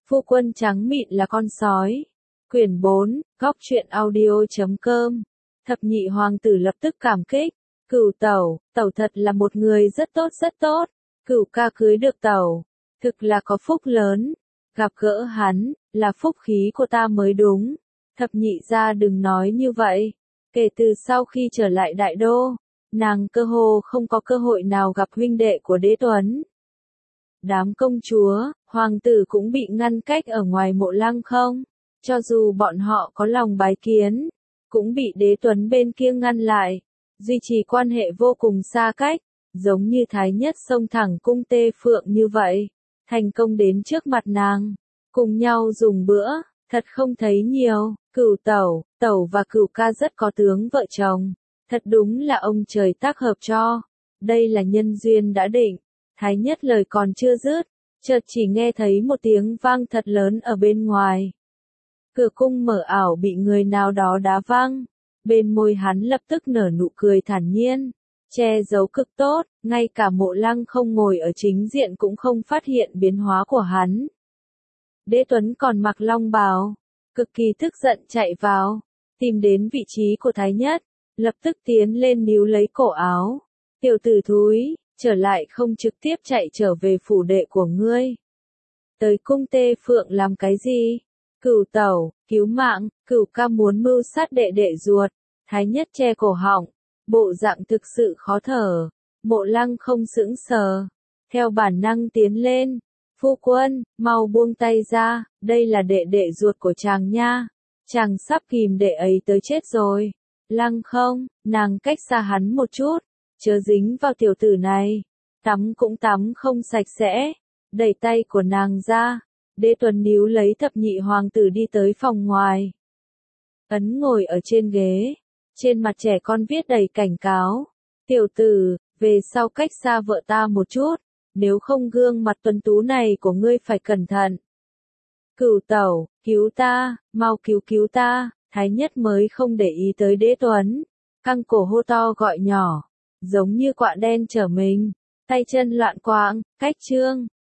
Phu quân trắng mịn là con sói. Quyển 4, góc truyện audio.com. Thập nhị hoàng tử lập tức cảm kích. Cửu tẩu, tẩu thật là một người rất tốt rất tốt. Cửu ca cưới được tẩu, thực là có phúc lớn. Gặp gỡ hắn, là phúc khí của ta mới đúng. Thập nhị gia đừng nói như vậy. Kể từ sau khi trở lại đại đô, nàng cơ hồ không có cơ hội nào gặp huynh đệ của đế tuấn. Đám công chúa, hoàng tử cũng bị ngăn cách ở ngoài mộ lăng không. Cho dù bọn họ có lòng bái kiến, cũng bị đế tuấn bên kia ngăn lại. Duy trì quan hệ vô cùng xa cách, giống như thái nhất xông thẳng cung Tê Phượng như vậy. Thành công đến trước mặt nàng, cùng nhau dùng bữa, thật không thấy nhiều. Cửu tẩu, tẩu và cửu ca rất có tướng vợ chồng. Thật đúng là ông trời tác hợp cho. Đây là nhân duyên đã định. Thái nhất lời còn chưa dứt, chợt chỉ nghe thấy một tiếng vang thật lớn ở bên ngoài. Cửa cung mở ảo bị người nào đó đá văng. Bên môi hắn lập tức nở nụ cười thản nhiên, che giấu cực tốt, ngay cả mộ lăng không ngồi ở chính diện cũng không phát hiện biến hóa của hắn. Đế Tuấn còn mặc long bào, cực kỳ tức giận chạy vào, tìm đến vị trí của thái nhất, lập tức tiến lên níu lấy cổ áo. Tiểu tử thúi, trở lại không trực tiếp chạy trở về phủ đệ của ngươi. Tới cung Tê Phượng làm cái gì? Cửu tẩu, cứu mạng, cửu ca muốn mưu sát đệ đệ ruột. Thái nhất che cổ họng, bộ dạng thực sự khó thở. Mộ lăng không sững sờ, theo bản năng tiến lên. Phu quân, mau buông tay ra, đây là đệ đệ ruột của chàng nha. Chàng sắp kìm đệ ấy tới chết rồi. Lăng không, nàng cách xa hắn một chút, chớ dính vào tiểu tử này. Tắm cũng tắm không sạch sẽ. Đẩy tay của nàng ra. Đế Tuấn níu lấy thập nhị hoàng tử đi tới phòng ngoài. Ấn ngồi ở trên ghế, trên mặt trẻ con viết đầy cảnh cáo. Tiểu tử, về sau cách xa vợ ta một chút, nếu không gương mặt tuấn tú này của ngươi phải cẩn thận. Cửu tẩu, cứu ta, mau cứu ta. Thái nhất mới không để ý tới Đế Tuấn, căng cổ hô to gọi nhỏ, giống như quạ đen trở mình, tay chân loạn quạng, cách chương.